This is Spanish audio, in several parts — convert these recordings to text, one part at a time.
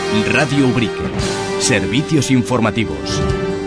Radio Ubrique. Servicios informativos.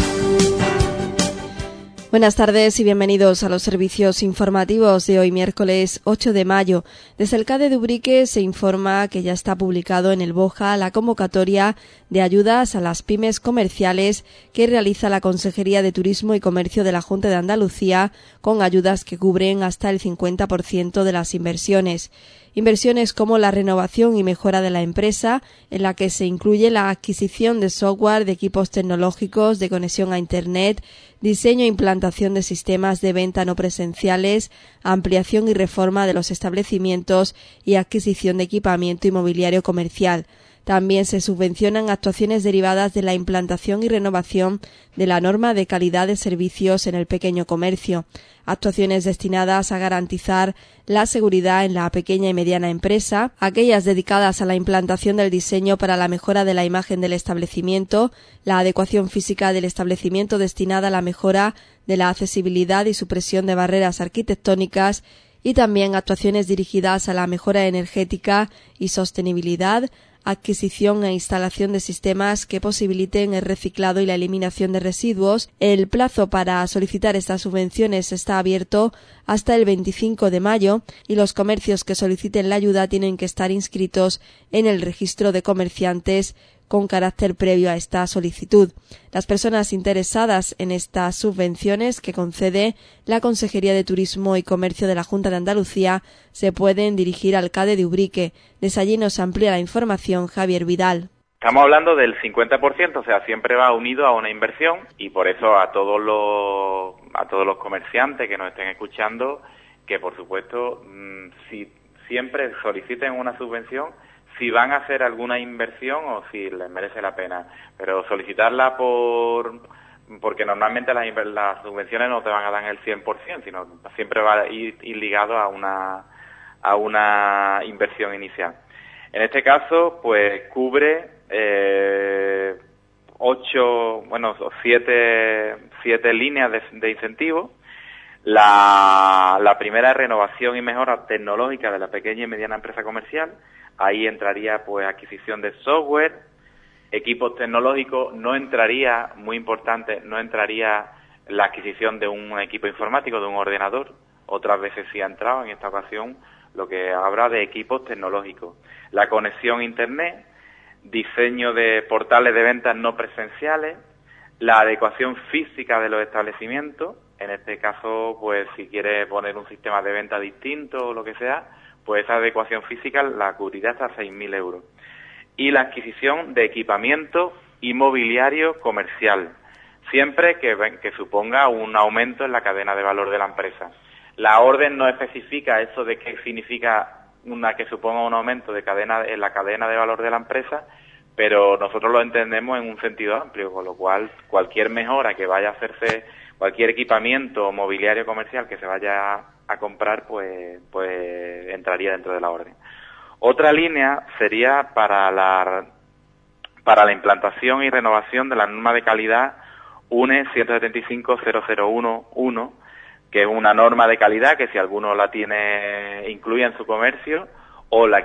Buenas tardes y bienvenidos a los servicios informativos de hoy, miércoles 8 de mayo. Desde el CADE de Ubrique se informa que ya está publicado en el BOJA la convocatoria de ayudas a las pymes comerciales que realiza la Consejería de Turismo y Comercio de la Junta de Andalucía, con ayudas que cubren hasta el 50% de las inversiones. Inversiones como la renovación y mejora de la empresa, en la que se incluye la adquisición de software, de equipos tecnológicos, de conexión a Internet, diseño e implantación de sistemas de venta no presenciales, ampliación y reforma de los establecimientos y adquisición de equipamiento inmobiliario comercial. También se subvencionan actuaciones derivadas de la implantación y renovación de la norma de calidad de servicios en el pequeño comercio, actuaciones destinadas a garantizar la seguridad en la pequeña y mediana empresa, aquellas dedicadas a la implantación del diseño para la mejora de la imagen del establecimiento, la adecuación física del establecimiento destinada a la mejora de la accesibilidad y supresión de barreras arquitectónicas, y también actuaciones dirigidas a la mejora energética y sostenibilidad, adquisición e instalación de sistemas que posibiliten el reciclado y la eliminación de residuos. El plazo para solicitar estas subvenciones está abierto hasta el 25 de mayo y los comercios que soliciten la ayuda tienen que estar inscritos en el registro de comerciantes con carácter previo a esta solicitud. Las personas interesadas en estas subvenciones que concede la Consejería de Turismo y Comercio de la Junta de Andalucía se pueden dirigir al CADE de Ubrique. Desde allí nos amplía la información Javier Vidal. Estamos hablando del 50%, o sea, siempre va unido a una inversión, y por eso a todos los comerciantes que nos estén escuchando, que por supuesto, si siempre soliciten una subvención, si van a hacer alguna inversión o si les merece la pena, pero solicitarla porque normalmente las subvenciones no te van a dar el 100%, sino siempre va a ir ligado a una inversión inicial. En este caso, pues cubre 7 líneas de incentivo. La primera es renovación y mejora tecnológica de la pequeña y mediana empresa comercial. Ahí entraría pues adquisición de software, equipos tecnológicos, no entraría la adquisición de un equipo informático, de un ordenador. Otras veces sí ha entrado, en esta ocasión lo que habrá de equipos tecnológicos. La conexión a Internet, diseño de portales de ventas no presenciales, la adecuación física de los establecimientos. En este caso, pues si quiere poner un sistema de venta distinto o lo que sea, pues esa adecuación física la cubrirá hasta 6.000 euros. Y la adquisición de equipamiento inmobiliario comercial, siempre que suponga un aumento en la cadena de valor de la empresa. La orden no especifica eso de qué significa que suponga un aumento en la cadena de valor de la empresa, pero nosotros lo entendemos en un sentido amplio, con lo cual cualquier mejora que vaya a hacerse, cualquier equipamiento mobiliario comercial que se vaya a comprar, pues entraría dentro de la orden. Otra línea sería para la implantación y renovación de la norma de calidad UNE 175.001.1, que es una norma de calidad que si alguno la tiene incluida en su comercio o se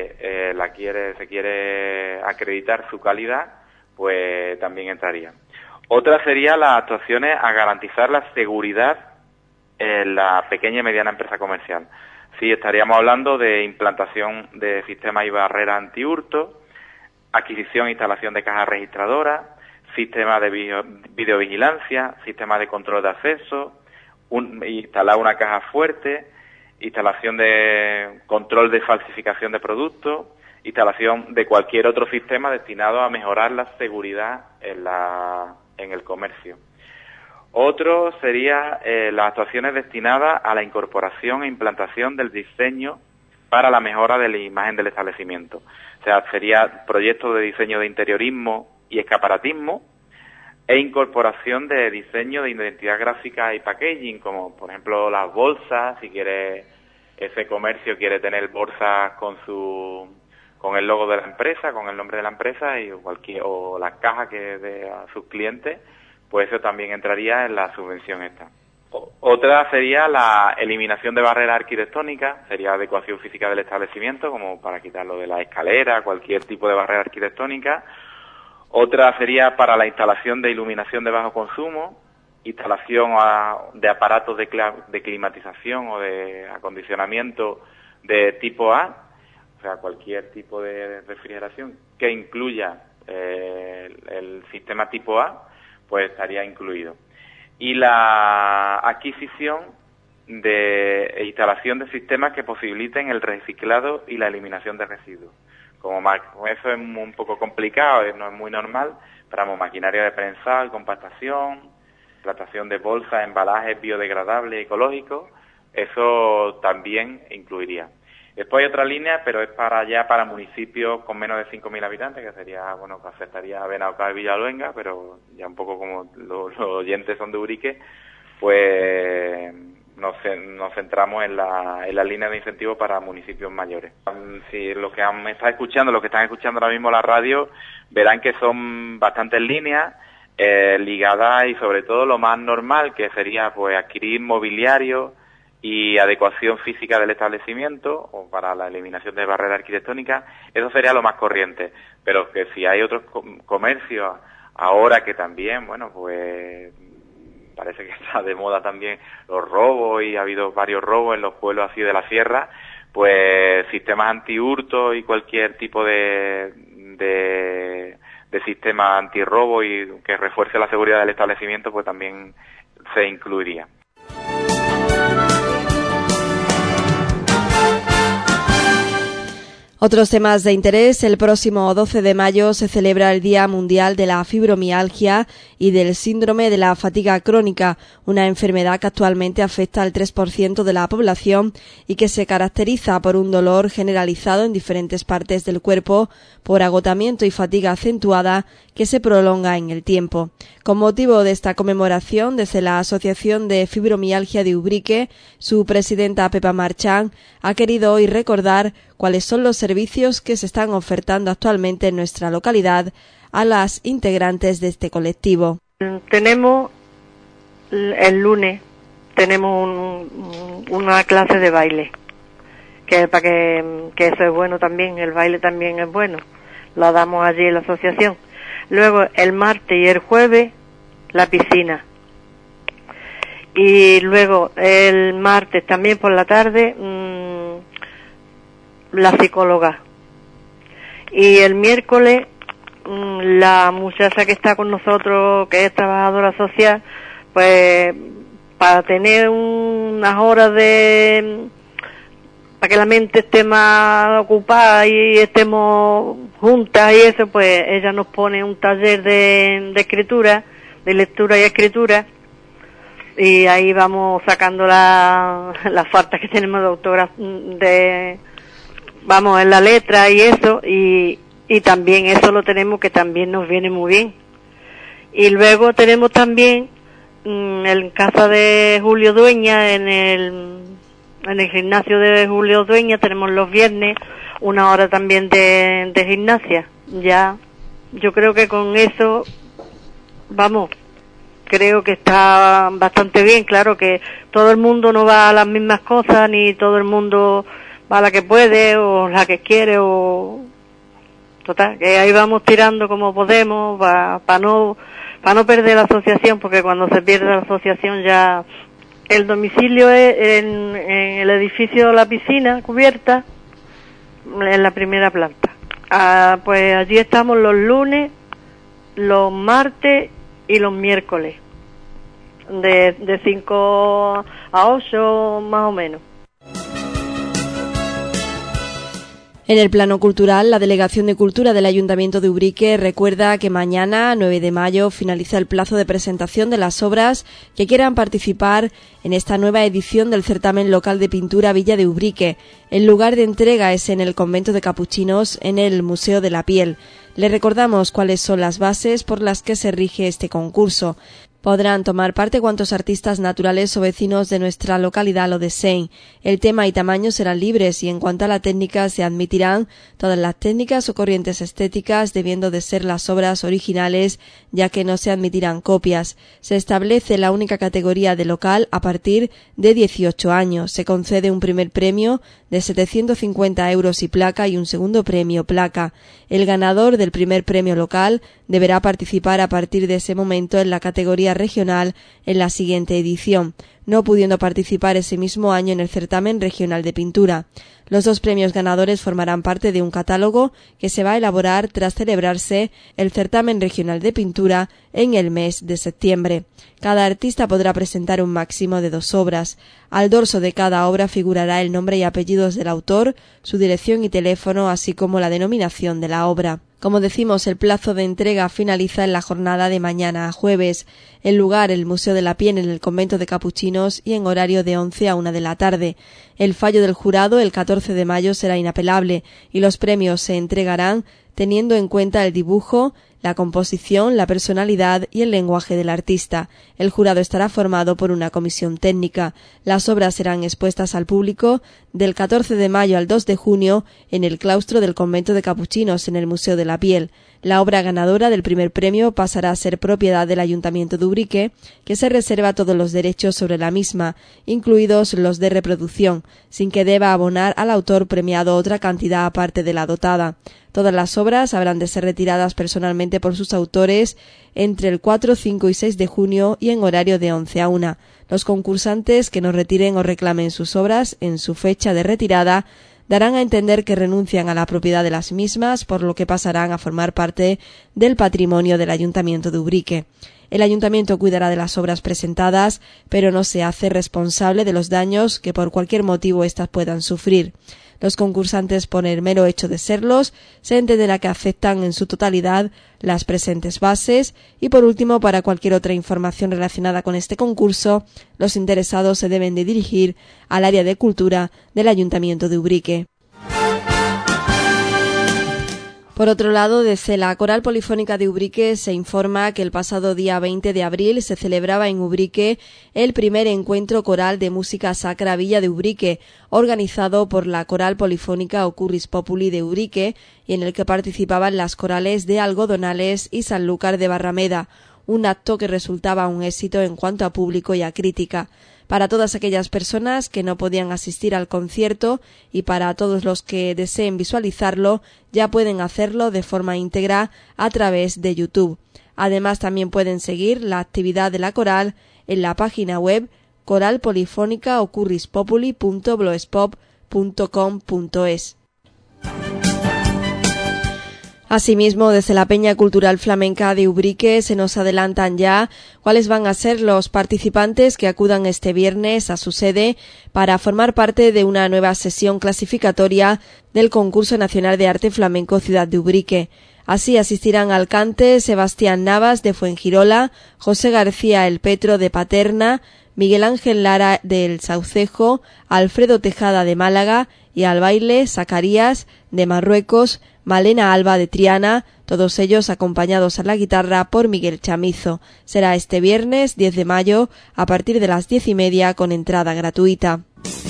quiere acreditar su calidad, pues también entraría. Otra sería las actuaciones a garantizar la seguridad en la pequeña y mediana empresa comercial. Sí, estaríamos hablando de implantación de sistemas y barreras anti-hurto, adquisición e instalación de cajas registradoras, sistemas de videovigilancia, sistemas de control de acceso, instalar una caja fuerte, instalación de control de falsificación de productos, instalación de cualquier otro sistema destinado a mejorar la seguridad en el comercio. Otro sería las actuaciones destinadas a la incorporación e implantación del diseño para la mejora de la imagen del establecimiento. O sea, sería proyectos de diseño de interiorismo y escaparatismo e incorporación de diseño de identidad gráfica y packaging, como por ejemplo las bolsas, si ese comercio quiere tener bolsas con el logo de la empresa, con el nombre de la empresa o las cajas que dé a sus clientes, pues eso también entraría en la subvención esta. Otra sería la eliminación de barreras arquitectónicas, sería adecuación física del establecimiento, como para quitarlo de la escalera, cualquier tipo de barrera arquitectónica. Otra sería para la instalación de iluminación de bajo consumo, instalación de aparatos de climatización o de acondicionamiento de tipo A, o sea, cualquier tipo de refrigeración que incluya el sistema tipo A, pues estaría incluido. Y la adquisición de instalación de sistemas que posibiliten el reciclado y la eliminación de residuos. Eso es un poco complicado, no es muy normal, pero maquinaria de prensado, compactación, plantación de bolsas, embalajes biodegradables y ecológicos, eso también incluiría. Después hay otra línea, pero es para municipios con menos de 5.000 habitantes, que sería, que afectaría a Benaocá y Villaluenga, pero ya un poco como los oyentes son de Ubrique, pues nos centramos en la línea de incentivo para municipios mayores. Si los que están escuchando ahora mismo la radio, verán que son bastantes líneas ligadas y sobre todo lo más normal, que sería pues adquirir mobiliario y adecuación física del establecimiento o para la eliminación de barreras arquitectónicas. Eso sería lo más corriente, pero que si hay otros comercios ahora que también, pues parece que está de moda también los robos y ha habido varios robos en los pueblos así de la sierra, pues sistemas antihurto y cualquier tipo de sistema antirrobo y que refuerce la seguridad del establecimiento, pues también se incluiría. Otros temas de interés. El próximo 12 de mayo se celebra el Día Mundial de la Fibromialgia y del Síndrome de la Fatiga Crónica, una enfermedad que actualmente afecta al 3% de la población y que se caracteriza por un dolor generalizado en diferentes partes del cuerpo, por agotamiento y fatiga acentuada que se prolonga en el tiempo. Con motivo de esta conmemoración, desde la Asociación de Fibromialgia de Ubrique, su presidenta Pepa Marchán ha querido hoy recordar cuáles son los servicios que se están ofertando actualmente en nuestra localidad a las integrantes de este colectivo. Tenemos el lunes una clase de baile, que eso es bueno también, el baile también es bueno, lo damos allí en la asociación. Luego el martes y el jueves la piscina, y luego el martes también por la tarde la psicóloga, y el miércoles la muchacha que está con nosotros, que es trabajadora social, pues para tener unas horas para que la mente esté más ocupada y estemos juntas y eso, pues ella nos pone un taller de escritura, de lectura y escritura, y ahí vamos sacando las faltas que tenemos de autógrafo, en la letra y eso, y también eso lo tenemos, que también nos viene muy bien. Y luego tenemos también en casa de Julio Dueña, en el gimnasio de Julio Dueña, tenemos los viernes una hora también de gimnasia. Ya, yo creo que con eso, creo que está bastante bien. Claro que todo el mundo no va a las mismas cosas, ni todo el mundo va a la que puede o la que quiere, o total, que ahí vamos tirando como podemos para no perder la asociación, porque cuando se pierde la asociación ya. El domicilio es en el edificio La Piscina Cubierta, en la primera planta. Pues allí estamos los lunes, los martes y los miércoles, de 5 a 8 más o menos. En el plano cultural, la Delegación de Cultura del Ayuntamiento de Ubrique recuerda que mañana, 9 de mayo, finaliza el plazo de presentación de las obras que quieran participar en esta nueva edición del certamen local de pintura Villa de Ubrique. El lugar de entrega es en el Convento de Capuchinos, en el Museo de la Piel. Le recordamos cuáles son las bases por las que se rige este concurso. Podrán tomar parte cuantos artistas naturales o vecinos de nuestra localidad lo deseen. El tema y tamaño serán libres y en cuanto a la técnica se admitirán todas las técnicas o corrientes estéticas, debiendo de ser las obras originales, ya que no se admitirán copias. Se establece la única categoría de local a partir de 18 años. Se concede un primer premio de 750 euros y placa y un segundo premio placa. El ganador del primer premio local deberá participar a partir de ese momento en la categoría regional en la siguiente edición, no pudiendo participar ese mismo año en el certamen regional de pintura. Los dos premios ganadores formarán parte de un catálogo que se va a elaborar tras celebrarse el certamen regional de pintura en el mes de septiembre. Cada artista podrá presentar un máximo de 2 obras. Al dorso de cada obra figurará el nombre y apellidos del autor, su dirección y teléfono, así como la denominación de la obra. Como decimos, el plazo de entrega finaliza en la jornada de mañana a jueves. El lugar, el Museo de la Piel en el Convento de Capuchinos y en horario de 11 a 1 de la tarde. El fallo del jurado el 14 de mayo será inapelable y los premios se entregarán teniendo en cuenta el dibujo, la composición, la personalidad y el lenguaje del artista. El jurado estará formado por una comisión técnica. Las obras serán expuestas al público del 14 de mayo al 2 de junio en el claustro del Convento de Capuchinos en el Museo de la Piel. La obra ganadora del primer premio pasará a ser propiedad del Ayuntamiento de Ubrique, que se reserva todos los derechos sobre la misma, incluidos los de reproducción, sin que deba abonar al autor premiado otra cantidad aparte de la dotada. Todas las obras habrán de ser retiradas personalmente por sus autores entre el 4, 5 y 6 de junio y en horario de 11 a 1. Los concursantes que no retiren o reclamen sus obras en su fecha de retirada darán a entender que renuncian a la propiedad de las mismas, por lo que pasarán a formar parte del patrimonio del Ayuntamiento de Ubrique. El Ayuntamiento cuidará de las obras presentadas, pero no se hace responsable de los daños que por cualquier motivo éstas puedan sufrir. Los concursantes, por el mero hecho de serlos, se entenderá que aceptan en su totalidad las presentes bases y, por último, para cualquier otra información relacionada con este concurso, los interesados se deben de dirigir al área de cultura del Ayuntamiento de Ubrique. Por otro lado, desde la Coral Polifónica de Ubrique se informa que el pasado día 20 de abril se celebraba en Ubrique el primer encuentro coral de música sacra Villa de Ubrique, organizado por la Coral Polifónica Ocurris Populi de Ubrique, y en el que participaban las corales de Algodonales y Sanlúcar de Barrameda, un acto que resultaba un éxito en cuanto a público y a crítica. Para todas aquellas personas que no podían asistir al concierto y para todos los que deseen visualizarlo, ya pueden hacerlo de forma íntegra a través de YouTube. Además, también pueden seguir la actividad de la coral en la página web coralpolifonicaocurrispopuli.blogspot.com.es. Asimismo, desde la Peña Cultural Flamenca de Ubrique se nos adelantan ya cuáles van a ser los participantes que acudan este viernes a su sede para formar parte de una nueva sesión clasificatoria del Concurso Nacional de Arte Flamenco Ciudad de Ubrique. Así asistirán al cante Sebastián Navas de Fuengirola, José García El Petro de Paterna, Miguel Ángel Lara del Saucejo, Alfredo Tejada de Málaga y al baile Zacarías de Marruecos, Malena Alba de Triana, todos ellos acompañados a la guitarra por Miguel Chamizo. Será este viernes 10 de mayo a partir de las 10:30 con entrada gratuita.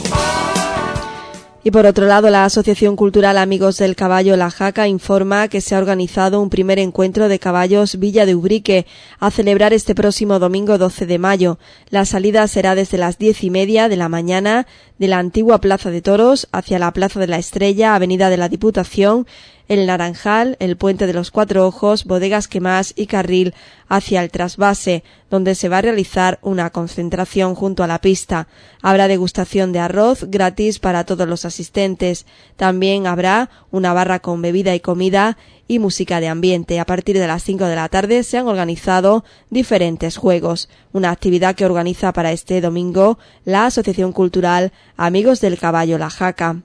Y por otro lado, la Asociación Cultural Amigos del Caballo La Jaca informa que se ha organizado un primer encuentro de caballos Villa de Ubrique a celebrar este próximo domingo 12 de mayo. La salida será desde las 10:30 de la mañana de la antigua Plaza de Toros hacia la Plaza de la Estrella, Avenida de la Diputación, el Naranjal, el Puente de los Cuatro Ojos, Bodegas Quemás y carril hacia el trasvase, donde se va a realizar una concentración junto a la pista. Habrá degustación de arroz gratis para todos los asistentes. También habrá una barra con bebida y comida y música de ambiente. A partir de las 5 de la tarde se han organizado diferentes juegos, una actividad que organiza para este domingo la Asociación Cultural Amigos del Caballo La Jaca.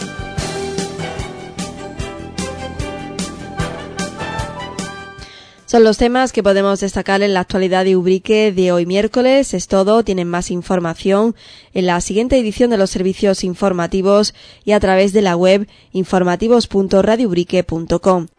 Son los temas que podemos destacar en la actualidad de Ubrique de hoy miércoles. Es todo. Tienen más información en la siguiente edición de los servicios informativos y a través de la web informativos.radioubrique.com.